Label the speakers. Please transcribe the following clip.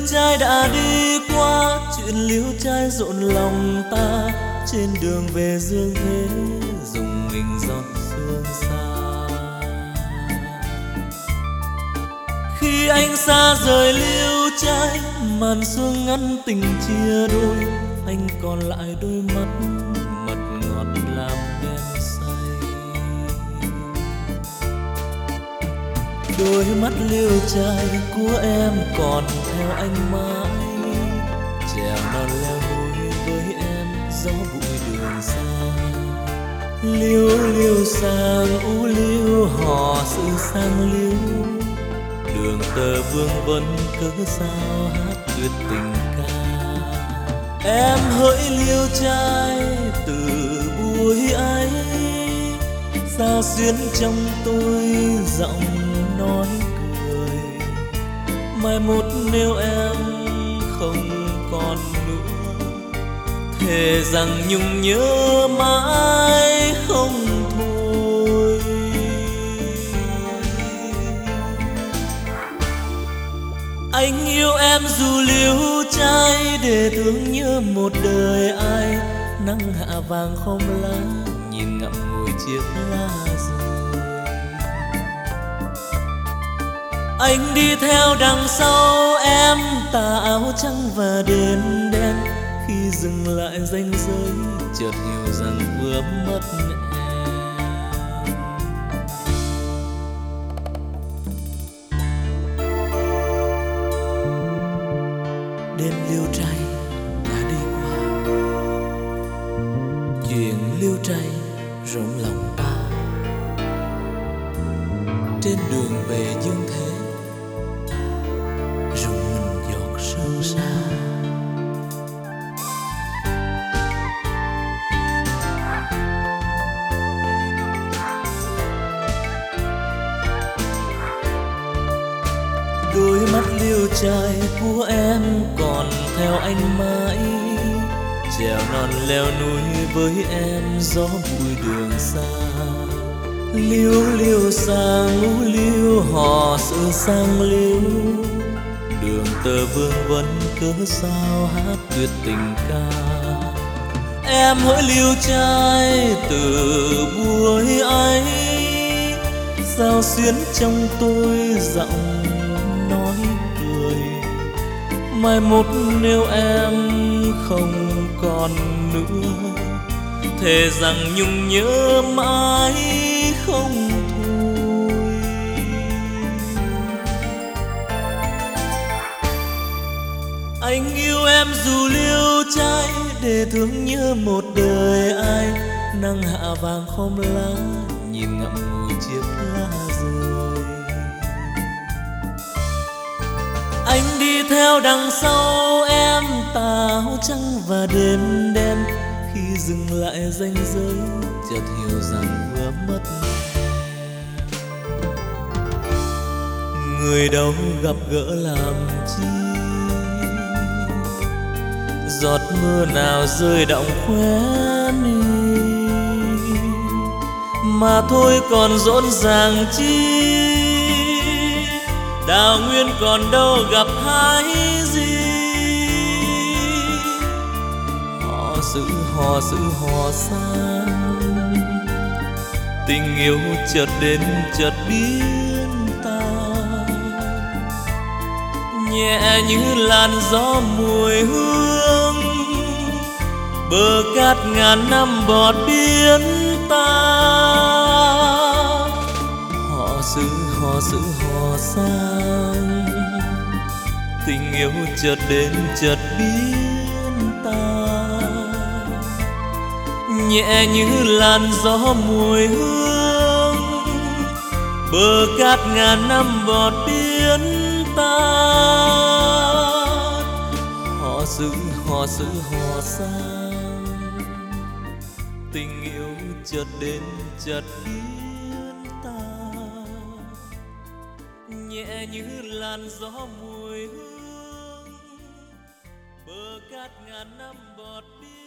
Speaker 1: trai đã đi qua, chuyện liêu trai rộn lòng ta. Trên đường về dương thế dùng mình giọt sương xa. Khi anh xa rời liêu trai, màn sương ngăn tình chia đôi. Anh còn lại đôi mắt mật ngọt làm em say. Đôi mắt liêu trai của em còn theo anh mãi, trèo non leo núi với em gió bụi đường xa. Liêu liêu sang u liêu hò sự sang liêu, đường tơ vương vấn cớ sao hát tuyệt tình ca. Em hỡi liêu trai từ buổi ấy, sao xuyến trong tôi giọng nói cười. Mai một nếu em không còn nữa, thề rằng nhung nhớ mãi không thôi. Anh yêu em dù liêu trai, để thương nhớ một đời ai. Nắng hạ vàng không lá, nhìn ngậm ngùi chiếc lá rơi. Anh đi theo đằng sau em, tà áo trắng và đêm đen. Khi dừng lại ranh giới, chợt hiểu rằng vừa mất em. Đêm liêu trai đã đi qua, chuyện liêu trai rộn lòng ta. Trên đường về dương thế rụng mình giọt sương xa. Đôi mắt liêu trai của em còn theo anh mãi, trèo non leo núi với em gió bụi đường xa. Liêu liêu sang u liêu hò sự sang liêu, đường tơ vương vấn cớ sao hát tuyệt tình ca. Em hỡi liêu trai từ buổi ấy, sao xuyến trong tôi giọng nói cười. Mai một nếu em không còn nữa, thề rằng nhung nhớ mãi không thôi. Anh yêu em dù liêu trai, để thương nhớ một đời ai. Nắng hạ vàng không lá, nhìn ngậm ngùi chiếc lá rơi. Anh đi theo đằng sau em, tà áo trắng và đêm đen. Khi dừng lại ranh giới, chợt hiểu rằng vừa mất em. Người đâu gặp gỡ làm chi, giọt mưa nào rơi đọng khóe mi. Mà thôi còn rộn ràng chi, đào nguyên còn đâu gặp hái gì. Họ giữ họ sang, tình yêu chợt đến chợt biến tan. Nhẹ như làn gió mùi hương, bờ cát ngàn năm bọt biến ta. Họ giữ họ sang, tình yêu chợt đến chợt biến ta. Nhẹ như làn gió mùi hương, bờ cát ngàn năm bọt biến tan. Họ giữ họ sang, tình yêu chợt đến chợt biến tan. Nhẹ như làn gió mùi hương, bờ cát ngàn năm bọt biến.